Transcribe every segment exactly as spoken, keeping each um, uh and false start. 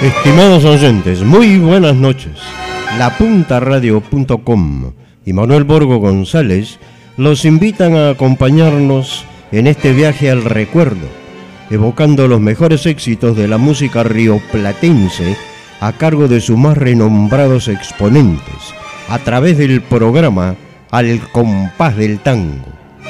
Estimados oyentes, muy buenas noches. La Punta Radio punto com y Manuel Borgo González los invitan a acompañarnos en este viaje al recuerdo, evocando los mejores éxitos de la música rioplatense a cargo de sus más renombrados exponentes, a través del programa Al Compás del Tango.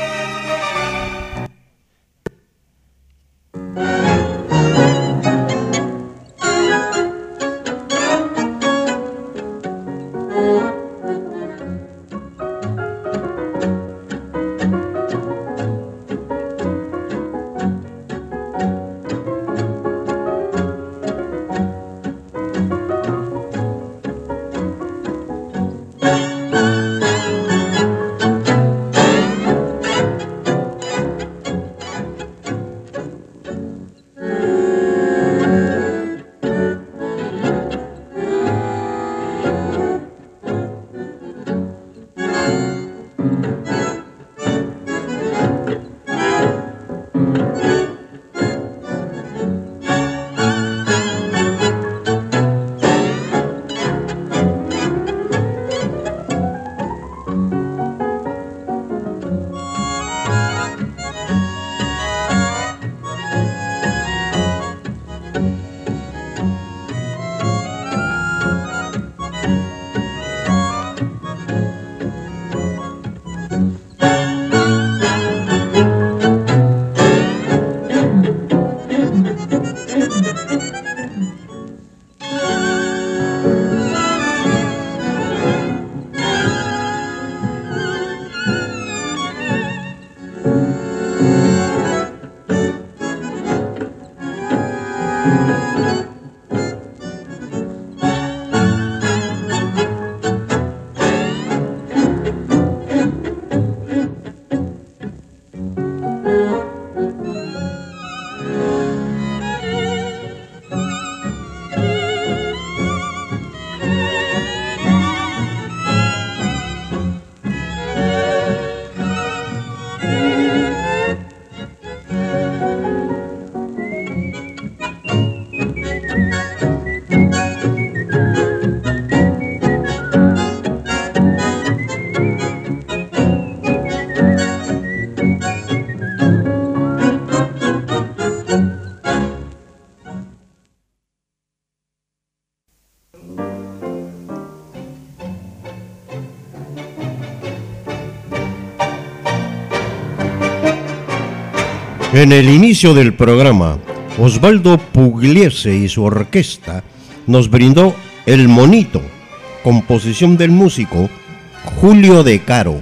En el inicio del programa, Osvaldo Pugliese y su orquesta nos brindó El Monito, composición del músico Julio De Caro.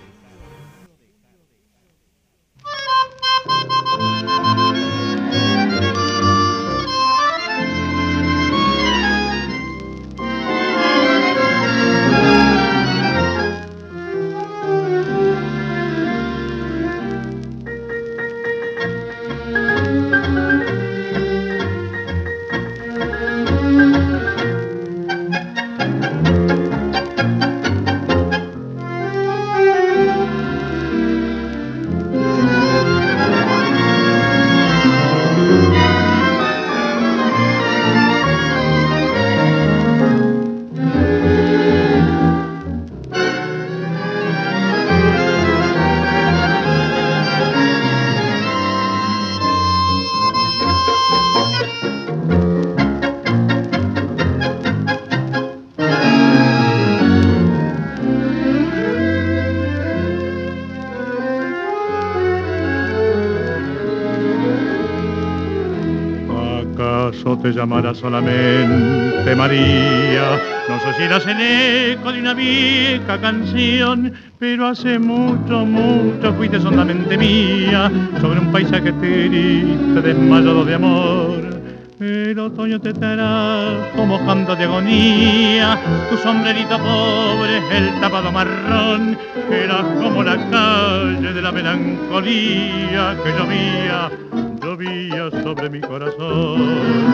Te llamará solamente María, no sé si eras el eco de una vieja canción, pero hace mucho, mucho fuiste solamente mía, sobre un paisaje triste desmayado de amor. El otoño te trajo mojando de agonía, tu sombrerito pobre, el tapado marrón, era como la calle de la melancolía que llovía, llovía sobre mi corazón.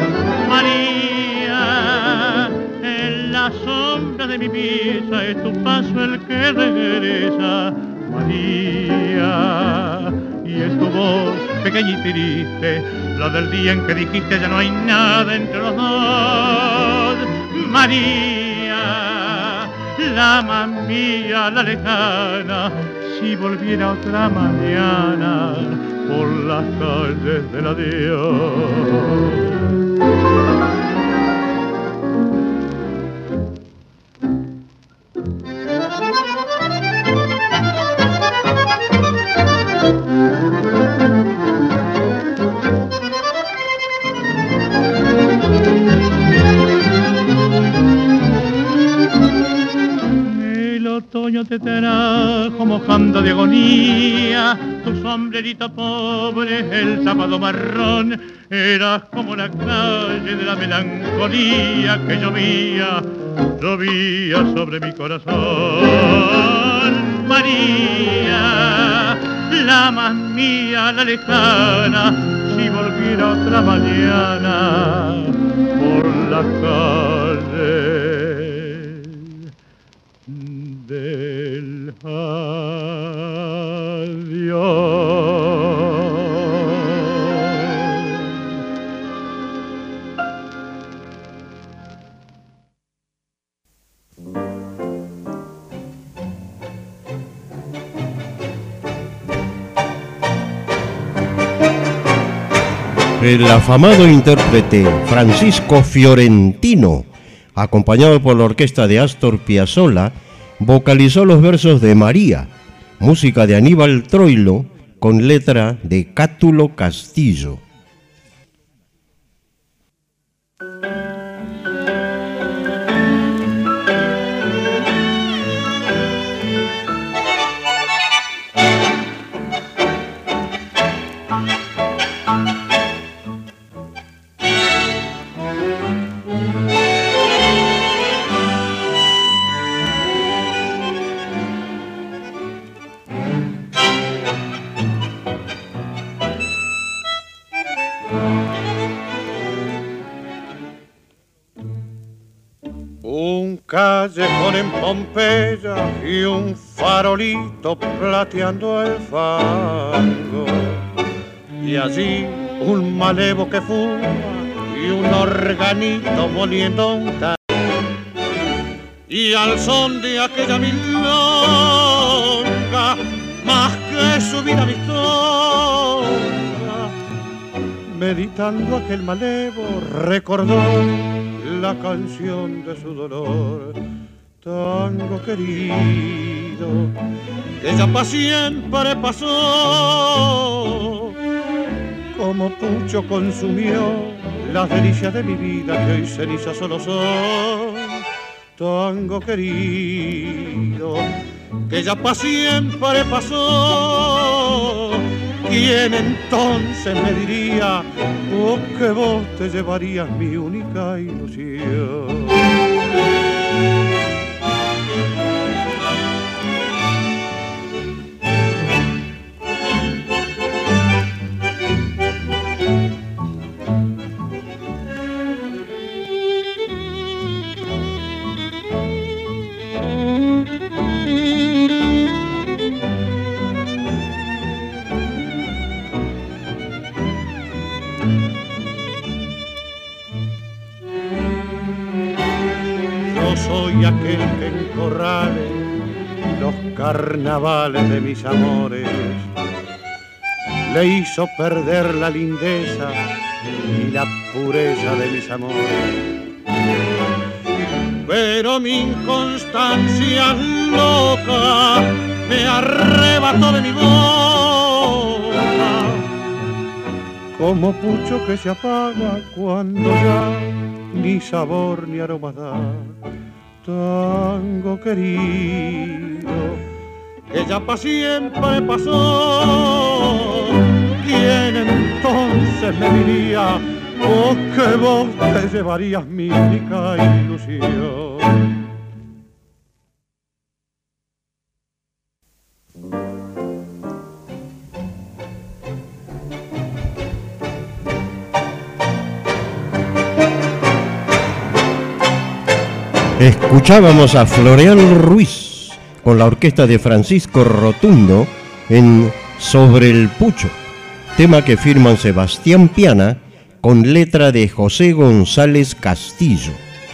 María, en la sombra de mi pieza es tu paso el que regresa. María, y es tu voz pequeña y triste, la del día en que dijiste ya no hay nada entre los dos. María, la más mía, la lejana, si volviera otra mañana por las calles del adiós. Otoño te trajo mojando de agonía, tu sombrerito pobre, el sábado marrón, eras como la calle de la melancolía que llovía, llovía sobre mi corazón. María, la más mía, la lejana, si volviera otra mañana por la calle del adiós. El afamado intérprete Francisco Fiorentino, acompañado por la orquesta de Astor Piazzolla, vocalizó los versos de María, música de Aníbal Troilo, con letra de Cátulo Castillo. Callejón en Pompeya y un farolito plateando el fango, y allí un malevo que fuma y un organito moliendo un tango, y al son de aquella milonga, más que subir a mi tonga, meditando aquel malevo recordó la canción de su dolor. Tango querido, que ya pa' siempre pasó, como pucho consumió las delicias de mi vida que hoy cenizas solo son. Tango querido, que ya pa' siempre pasó, ¿quién entonces me diría oh, que vos te llevarías mi única ilusión? Soy aquel que encorrale los carnavales de mis amores, le hizo perder la lindeza y la pureza de mis amores. Pero mi inconstancia loca me arrebató de mi boca, como pucho que se apaga cuando ya ni sabor ni aroma da. Tango querido, que ya pa' siempre pasó, ¿quién entonces me diría oh, que vos te llevarías mi única ilusión? Escuchábamos a Florian Ruiz con la orquesta de Francisco Rotundo en Sobre el Pucho, tema que firman Sebastián Piana con letra de José González Castillo.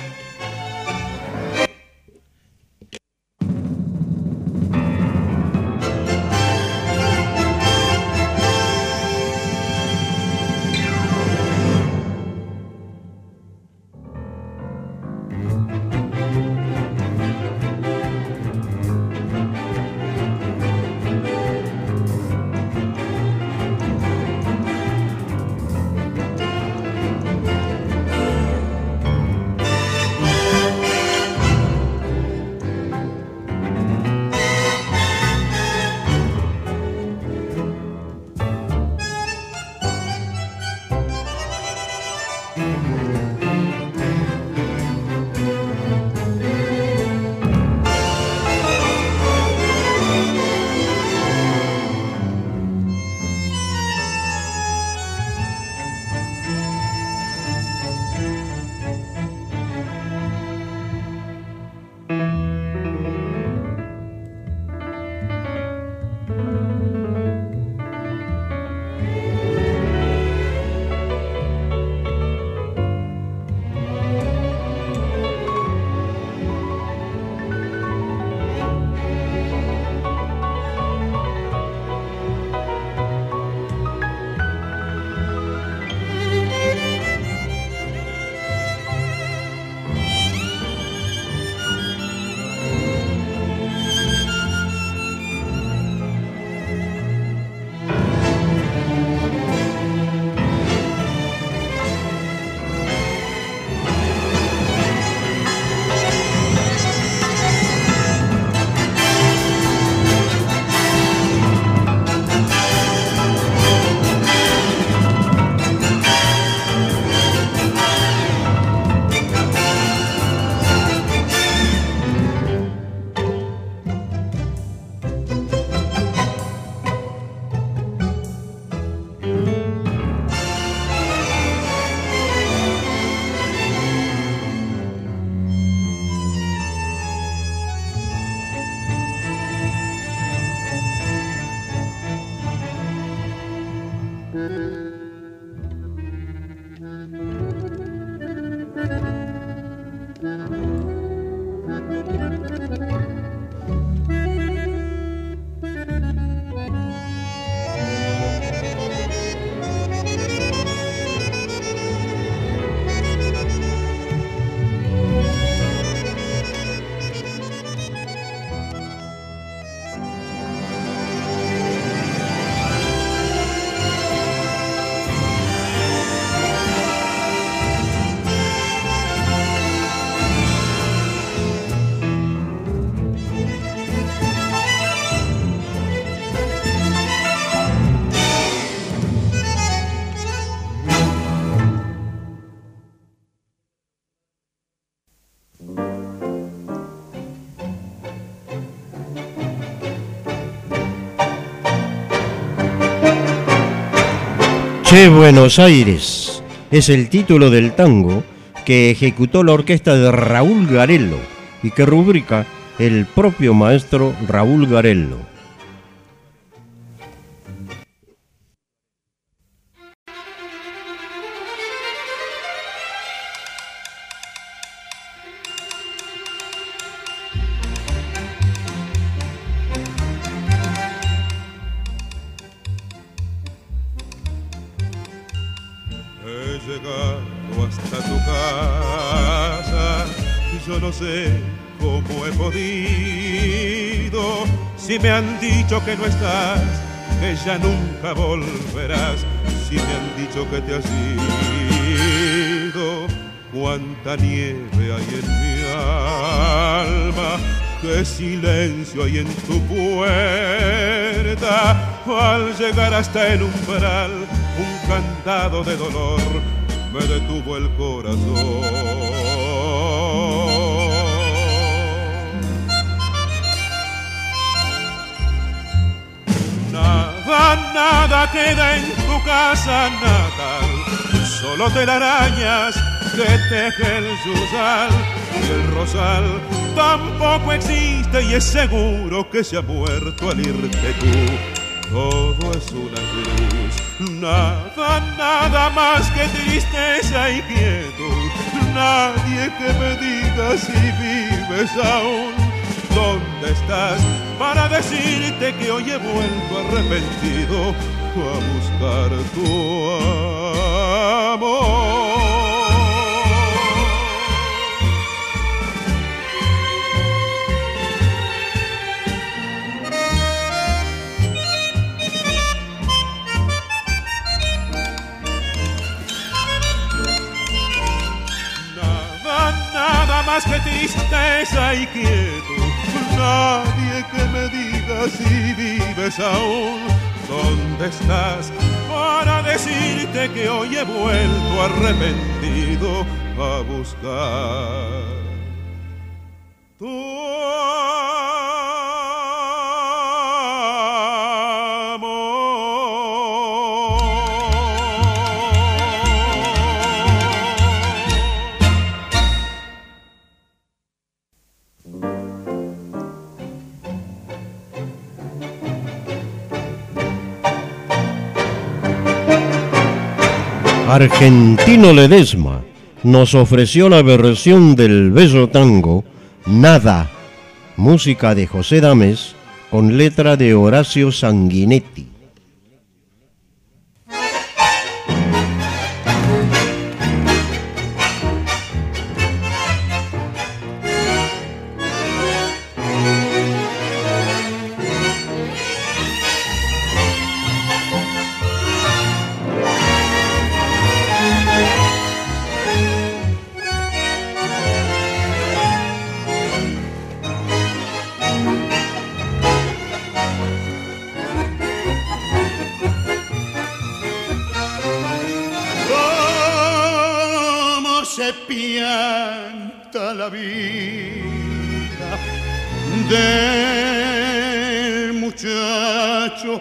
Che Buenos Aires es el título del tango que ejecutó la orquesta de Raúl Garello y que rubrica el propio maestro Raúl Garello. Si me han dicho que no estás, que ya nunca volverás, si me han dicho que te has ido, cuánta nieve hay en mi alma, qué silencio hay en tu puerta, al llegar hasta el umbral, un candado de dolor me detuvo el corazón. Nada, nada queda en tu casa natal, solo telarañas que teje el yuzal, y el rosal tampoco existe y es seguro que se ha muerto al irte tú. todo es una cruz. Nada, nada más que tristeza y quietud. Nadie que me diga si vives aún. ¿Dónde estás para decirte que hoy he vuelto arrepentido a buscar tu amor? Nada más que tristeza y quietud. Nadie que me diga si vives aún. ¿Dónde estás para decirte que hoy he vuelto arrepentido a buscar tu Argentino Ledesma nos ofreció la versión del bello tango Nada, música de José Dames con letra de Horacio Sanguinetti. La vida del muchacho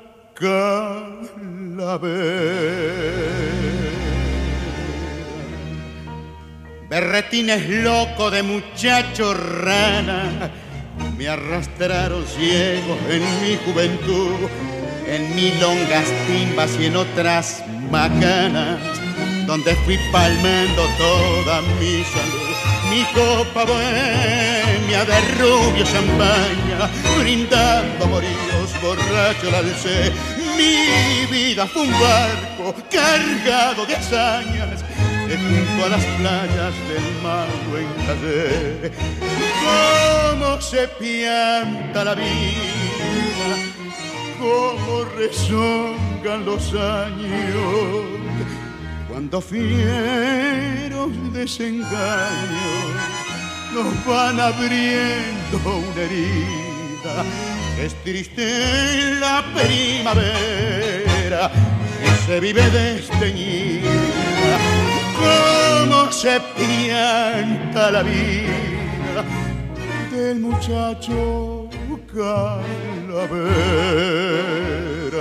Calavera. Berretines loco de muchacho rana me arrastraron ciegos en mi juventud, en milongas, timbas y en otras macanas, donde fui palmando toda mi salud. Mi copa bohemia de rubio champaña, brindando amoríos, borracho la alcé. Mi vida fue un barco cargado de hazañas, que junto a las playas del mar lo encallé. Cómo se pianta la vida, cómo rezongan los años, cuando fieros desengaños nos van abriendo una herida. Es triste la primavera que se vive desteñida. Cómo se pianta la vida del muchacho Calavera.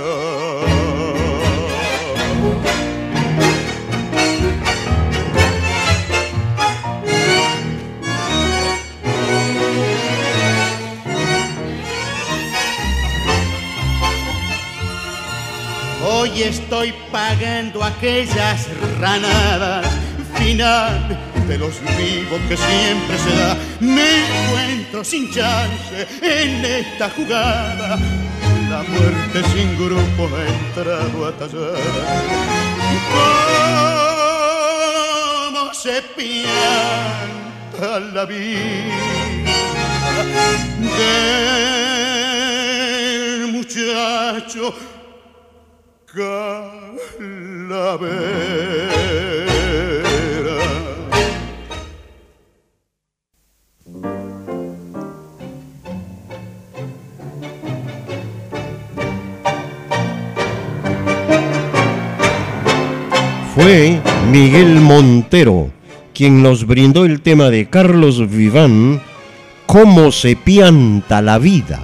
Hoy estoy pagando aquellas ranadas, final de los vivos que siempre se da. Me encuentro sin chance en esta jugada, la muerte sin grupo ha entrado a tallar. ¿Cómo se pianta la vida del muchacho Calavera? Fue Miguel Montero quien nos brindó el tema de Carlos Vivan, ¿Cómo se pianta la vida?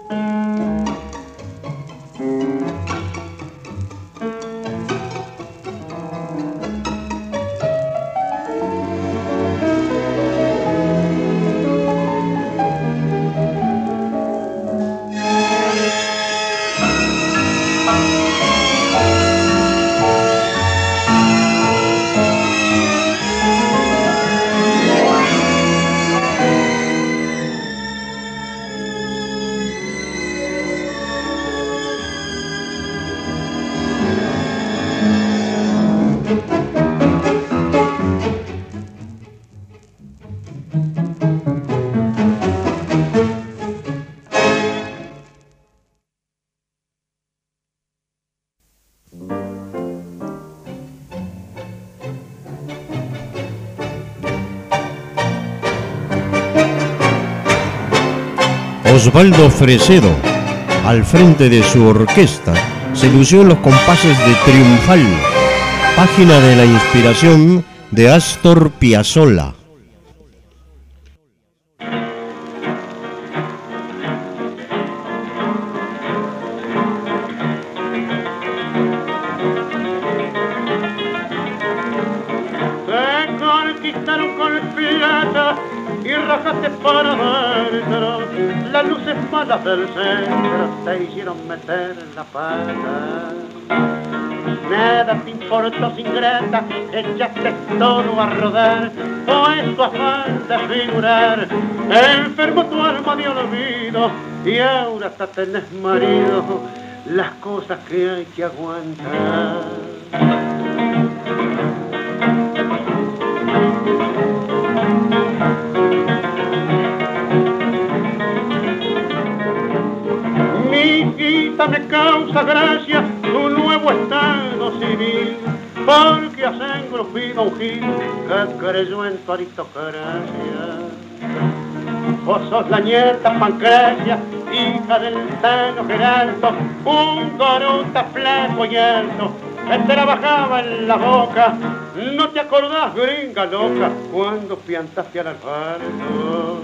Osvaldo Fresedo, al frente de su orquesta, se lució en los compases de Triunfal, página de la inspiración de Astor Piazzolla. Te conquistaron con plata y rajaste para adentro. Las luces malas del centro te hicieron meter la pata. Nada te importó, ingrata, echaste todo a rodar. Fue tu afán de figurar, enfermó tu alma de olvido y ahora hasta tenés marido. Las cosas que hay que aguantar. Me causa gracia tu nuevo estado civil, porque has engrupido un gil que creyó en tu aristocracia. Vos sos la nieta Pancracia, hija del Tano Geraldo, un gorota flaco y alto que trabajaba en la boca. ¿No te acordás, gringa loca, cuando piantaste al asfalto?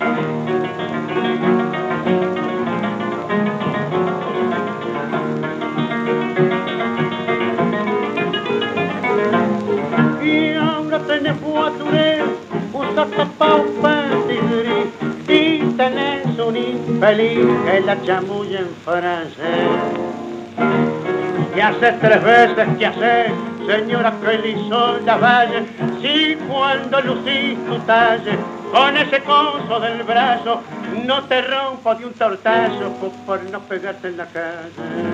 Tenés guaturé, usas tapao patigrí y tenés un infeliz que la chamulla en francés. Y hace tres veces que hace, señora, que le hizo la valle, si cuando lucís tu talle, con ese coso del brazo, no te rompo de un tortazo por no pegarte en la calle.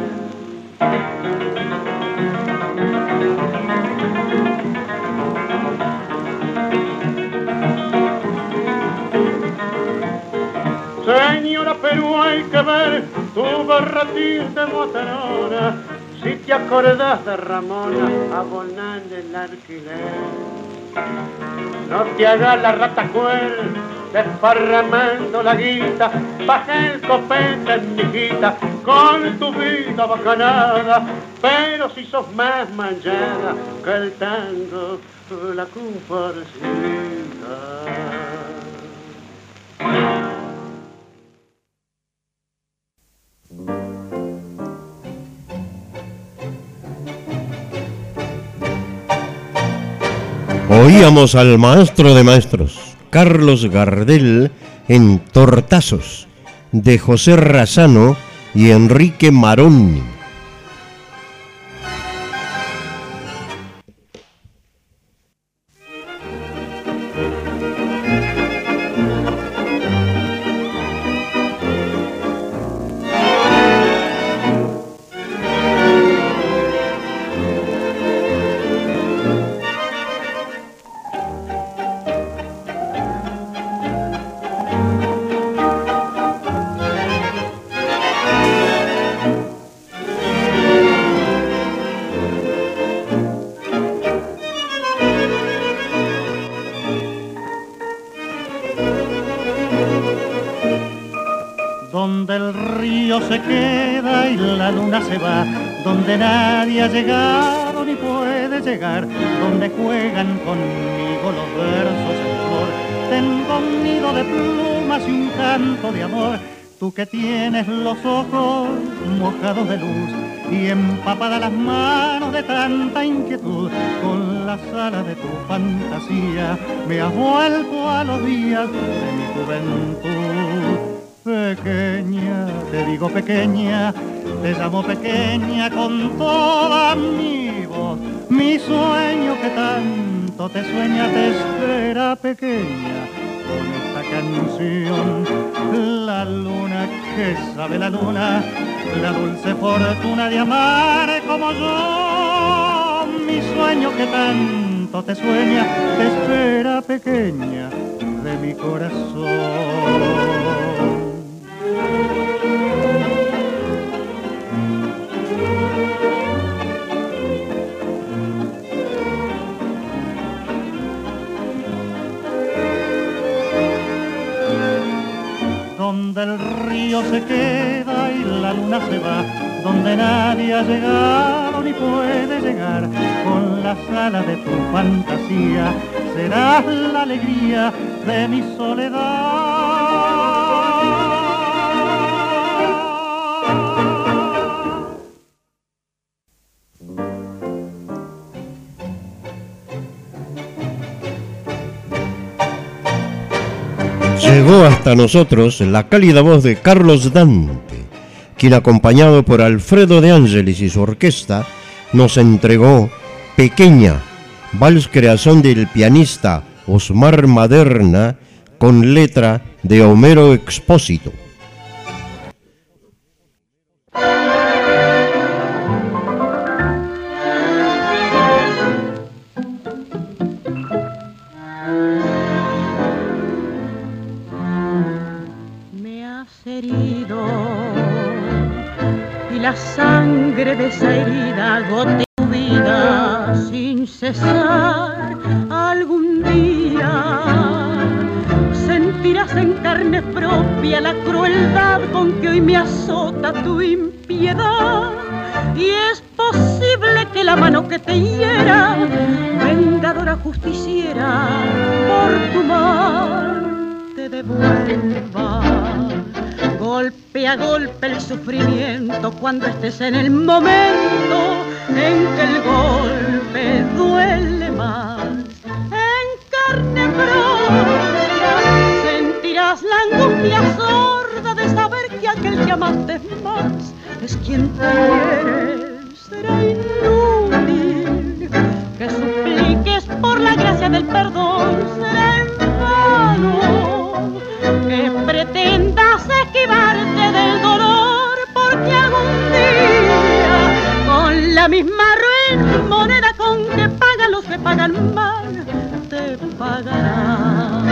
Señora, pero hay que ver tu barratín de motorona, si te acordás de Ramona, abonando el alquiler. No te hagas la rata cuel, desparramando la guita, baja el copete, mijita, con tu vida bacanada, pero si sos más manchada que el tango, la comparsita. Oíamos al maestro de maestros, Carlos Gardel, en Tortazos, de José Razzano y Enrique Maroni. Donde el río se queda y la luna se va, donde nadie ha llegado ni puede llegar, donde juegan conmigo los versos en flor. Tengo un nido de plumas y un canto de amor Tú que tienes los ojos mojados de luz y empapadas las manos de tanta inquietud, con las alas de tu fantasía me has vuelto a los días de mi juventud. Pequeña, te digo pequeña, te llamo pequeña con toda mi voz. Mi sueño que tanto te sueña te espera pequeña con esta canción. La luna que sabe la luna, la dulce fortuna de amar como yo. Mi sueño que tanto te sueña te espera pequeña de mi corazón. Donde el río se queda y la luna se va, donde nadie ha llegado ni puede llegar, con las alas de tu fantasía serás la alegría de mi soledad. Llegó hasta nosotros la cálida voz de Carlos Dante, quien acompañado por Alfredo de Ángelis y su orquesta nos entregó Pequeña, vals creación del pianista Osmar Maderna con letra de Homero Expósito. La sangre de esa herida gotea tu vida sin cesar. Algún día sentirás en carne propia la crueldad con que hoy me azota tu impiedad. Y es posible que la mano que te hiera, vengadora justiciera, por tu mal te devuelva. Golpe a golpe el sufrimiento cuando estés en el momento en que el golpe duele más. En carne propia sentirás la angustia sorda de saber que aquel que amaste más es quien te quiere. Será inútil que supliques por la gracia del perdón, será en vano que pretendas esquivarte del dolor, porque algún día con la misma ruin moneda con que pagan los que pagan mal, te pagarán.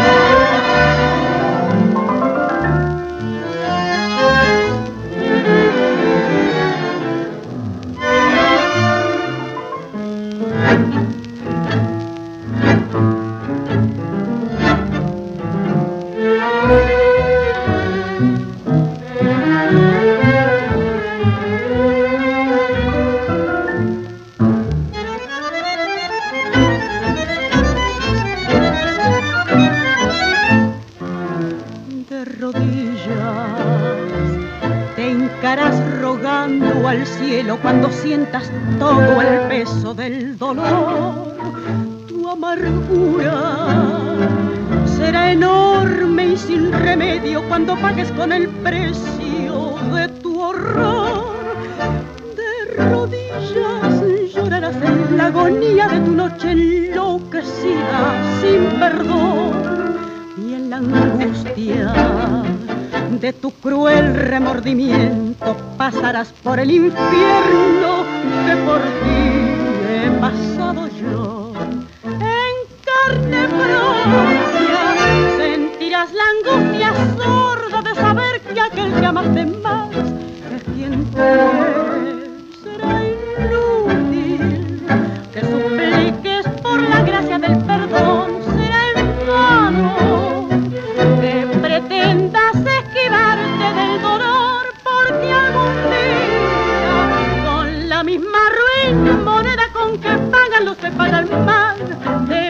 Al cielo cuando sientas todo el peso del dolor, tu amargura será enorme y sin remedio cuando pagues con el precio de tu horror. De rodillas llorarás en la agonía de tu noche enloquecida sin perdón, y en la angustia de tu cruel remordimiento pasarás por el infierno que por ti he pasado yo. En carne propia sentirás la angustia sorda de saber que aquel que amaste más es quien te quiere. Será inútil que supliques por la gracia del perdón, será en vano que pretendas esquivarte del dolor, porque algún día con la misma ruin moneda con que pagan los que pagan mal, te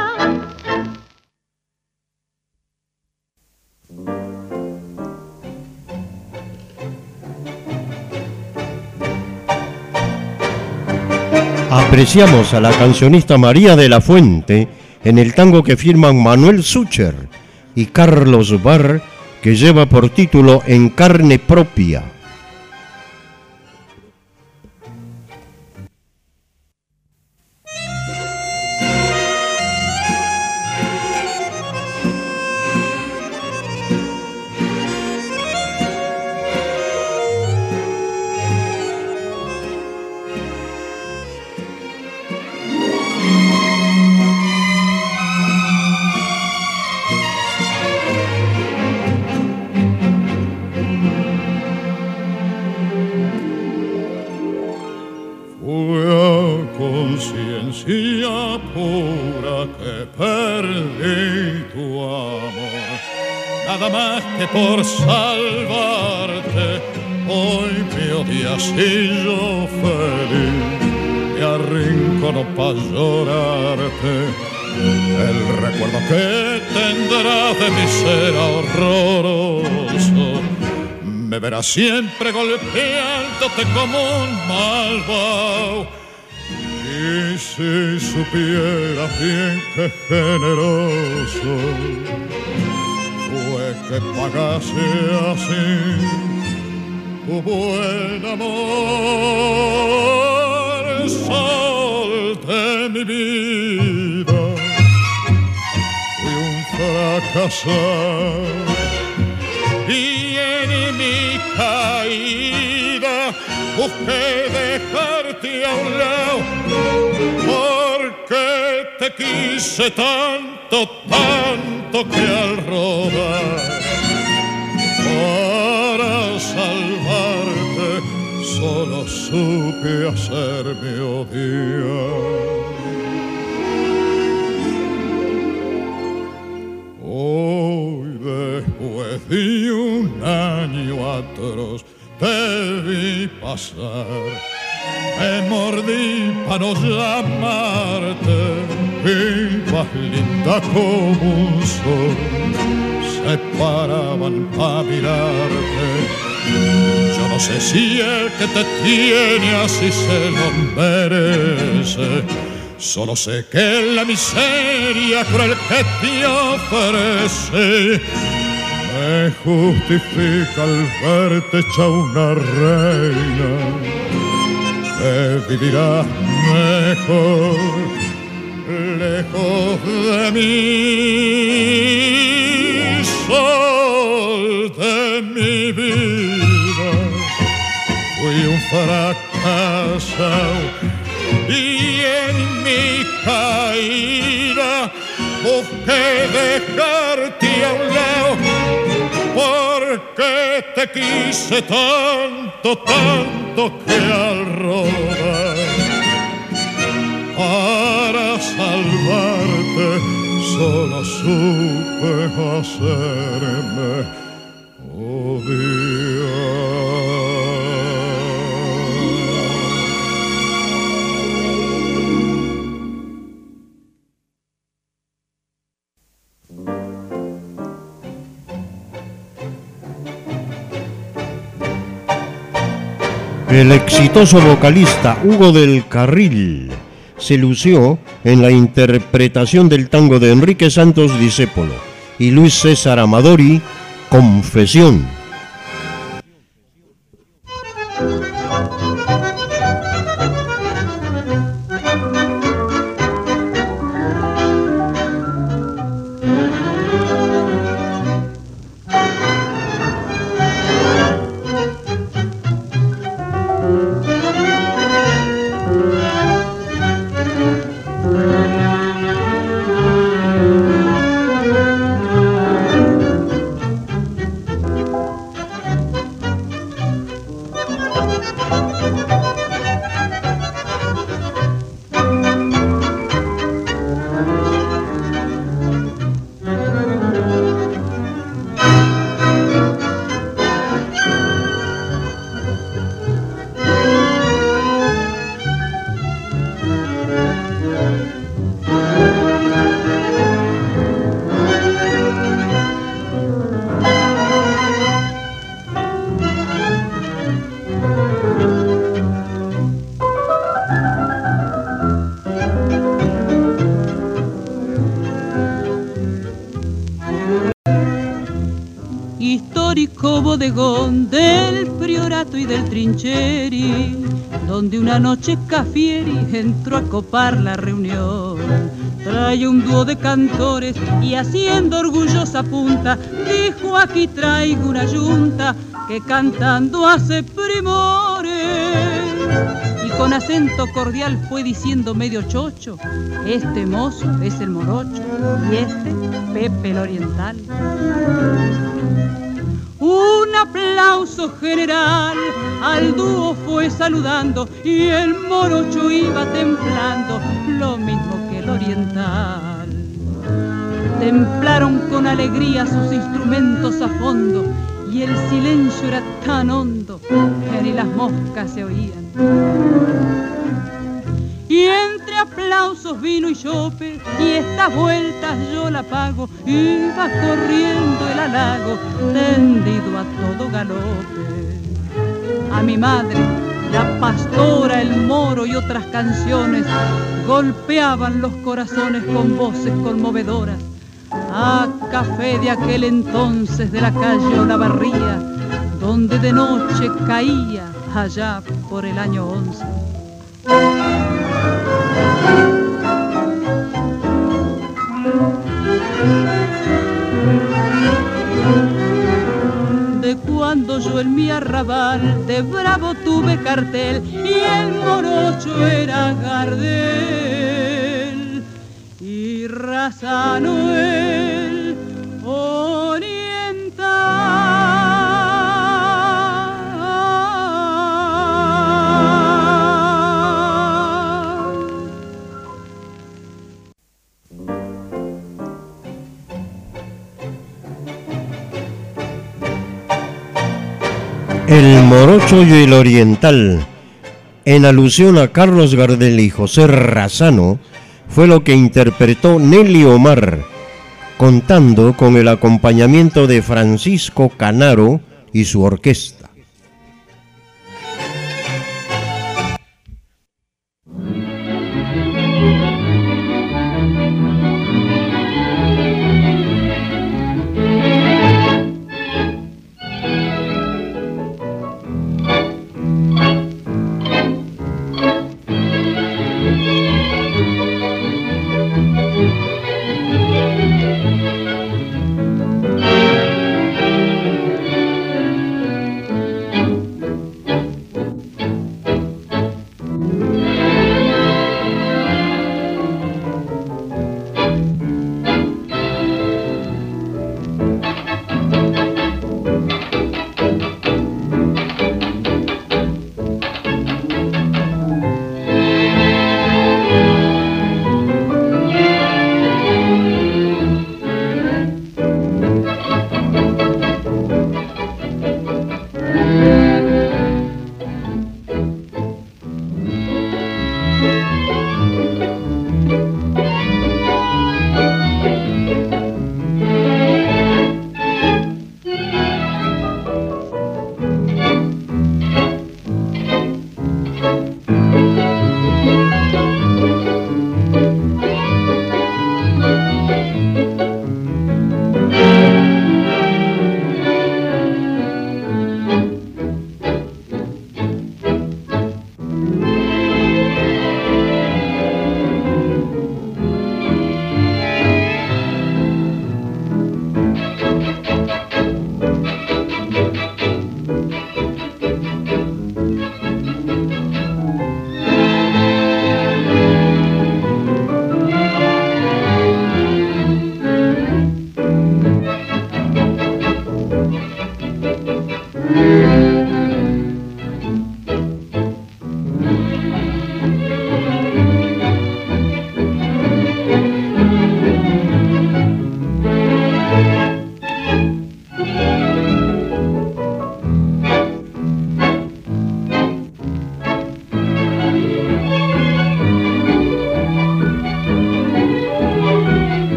pagarán. Apreciamos a la cancionista María de la Fuente en el tango que firman Manuel Sucher y Carlos Barr, que lleva por título En carne propia. Pura que perdí tu amor, nada más que por salvarte, hoy me odias y yo feliz me arrincono pa' llorarte. El recuerdo que tendrás de mi ser horroroso me verás siempre golpeándote como un malvado. Y si supieras bien que generoso fue que pagase así tu buen amor, sol de mi vida, fui un fracasado y en mi caída busqué dejarte a un lado, porque te quise tanto, tanto que al rodar para salvarte solo supe hacerme odiar. Hoy después de un año atroz te vi pasar, me mordí para no llamarte, ibas linda como un sol, se paraban para mirarte. Yo no sé si el que te tiene así se lo merece, solo sé que la miseria cruel que te ofrece me justifica al verte hecha una reina que vivirá mejor lejos de mí, sol de mi vida. Fui un fracaso y en mi caída busqué dejarte a un lado, porque te quise tanto, tanto que al rodar para salvarte solo supe hacerme odiar. El exitoso vocalista Hugo del Carril se lució en la interpretación del tango de Enrique Santos Discépolo y Luis César Amadori, Confesión. histórico bodegón del Priorato y del Trincheri, donde una noche Cafieri entró a copar la reunión. Trae un dúo de cantores y haciendo orgullosa punta, dijo: aquí traigo una yunta que cantando hace primores. Y con acento cordial fue diciendo medio chocho: este mozo es el morocho y este Pepe el oriental. Un aplauso general al dúo fue saludando y el morocho iba templando lo mismo que el oriental. Templaron con alegría sus instrumentos a fondo y el silencio era tan hondo que ni las moscas se oían. Y entre aplausos vino y chope, y estas vueltas yo la pago, iba corriendo el halago, tendido a todo galope. A mi madre, la pastora, el moro y otras canciones golpeaban los corazones con voces conmovedoras. A café de aquel entonces de la calle Olavarría, donde de noche caía allá por el año once. De cuando yo en mi arrabal de bravo tuve cartel y el morocho era Gardel y Razano el oriental. El morocho y el oriental, en alusión a Carlos Gardel y José Razano, fue lo que interpretó Nelly Omar, contando con el acompañamiento de Francisco Canaro y su orquesta.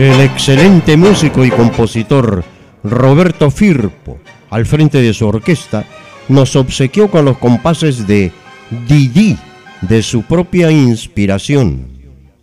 El excelente músico y compositor Roberto Firpo, al frente de su orquesta, nos obsequió con los compases de Didi, de su propia inspiración.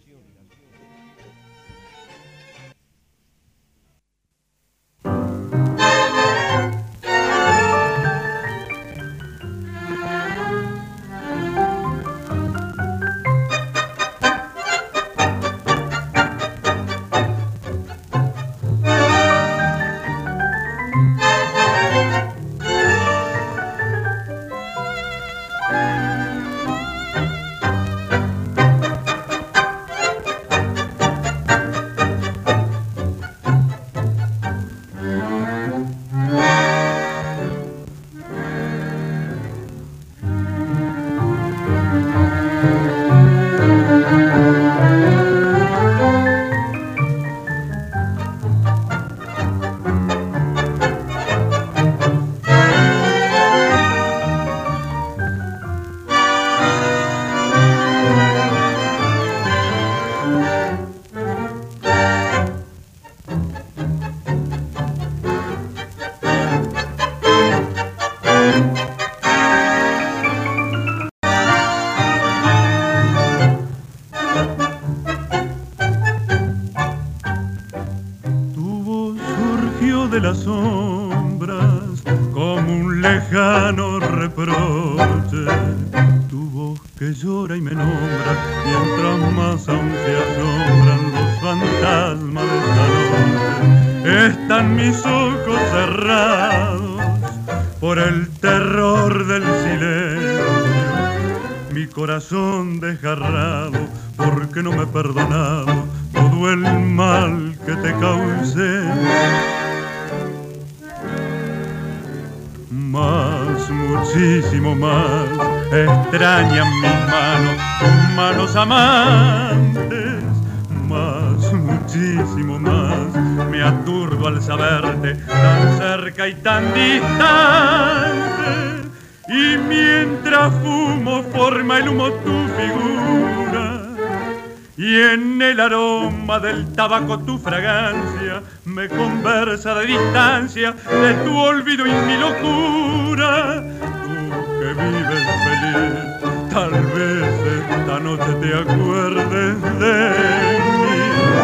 Amantes, más, muchísimo más, me aturdo al saberte tan cerca y tan distante, y mientras fumo forma el humo tu figura, y en el aroma del tabaco tu fragancia me conversa de distancia de tu olvido y mi locura. Tú que vives feliz, tal vez esta noche te acuerdes de mí.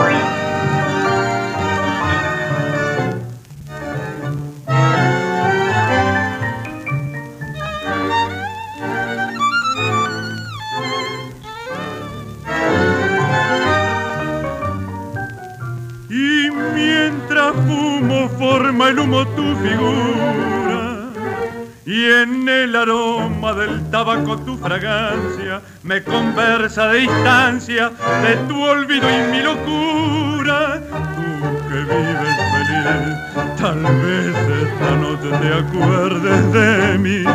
Y mientras fumo forma el humo tu figura, y en el aroma del tabaco tu fragancia me conversa de distancia de tu olvido y mi locura. Tú que vives feliz, tal vez esta noche te acuerdes de mí.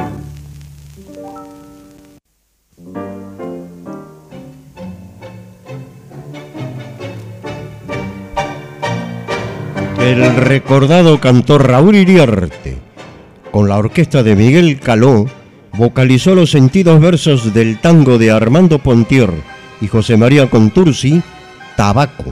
El recordado cantor Raúl Iriarte, con la orquesta de Miguel Caló, vocalizó los sentidos versos del tango de Armando Pontier y José María Contursi, Tabaco.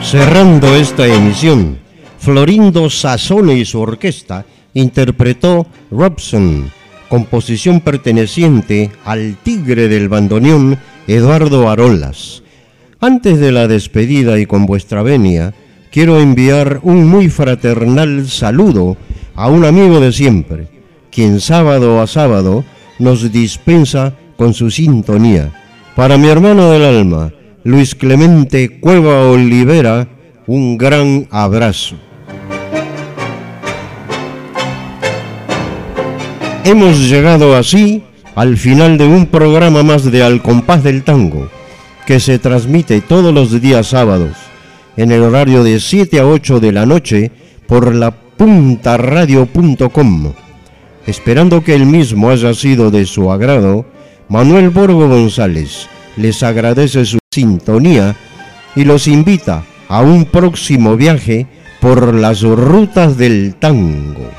Cerrando esta emisión, Florindo Sassone y su orquesta interpretó Robson, composición perteneciente al tigre del bandoneón Eduardo Arolas. Antes de la despedida y con vuestra venia, quiero enviar un muy fraternal saludo a un amigo de siempre, quien sábado a sábado nos dispensa con su sintonía. Para mi hermano del alma, Luis Clemente Cueva Olivera, un gran abrazo. Hemos llegado así al final de un programa más de Al Compás del Tango, que se transmite todos los días sábados, en el horario de siete a ocho de la noche, por la punta radio punto com. Esperando que el mismo haya sido de su agrado, Manuel Borgo González les agradece su sintonía y los invita a un próximo viaje por las rutas del tango.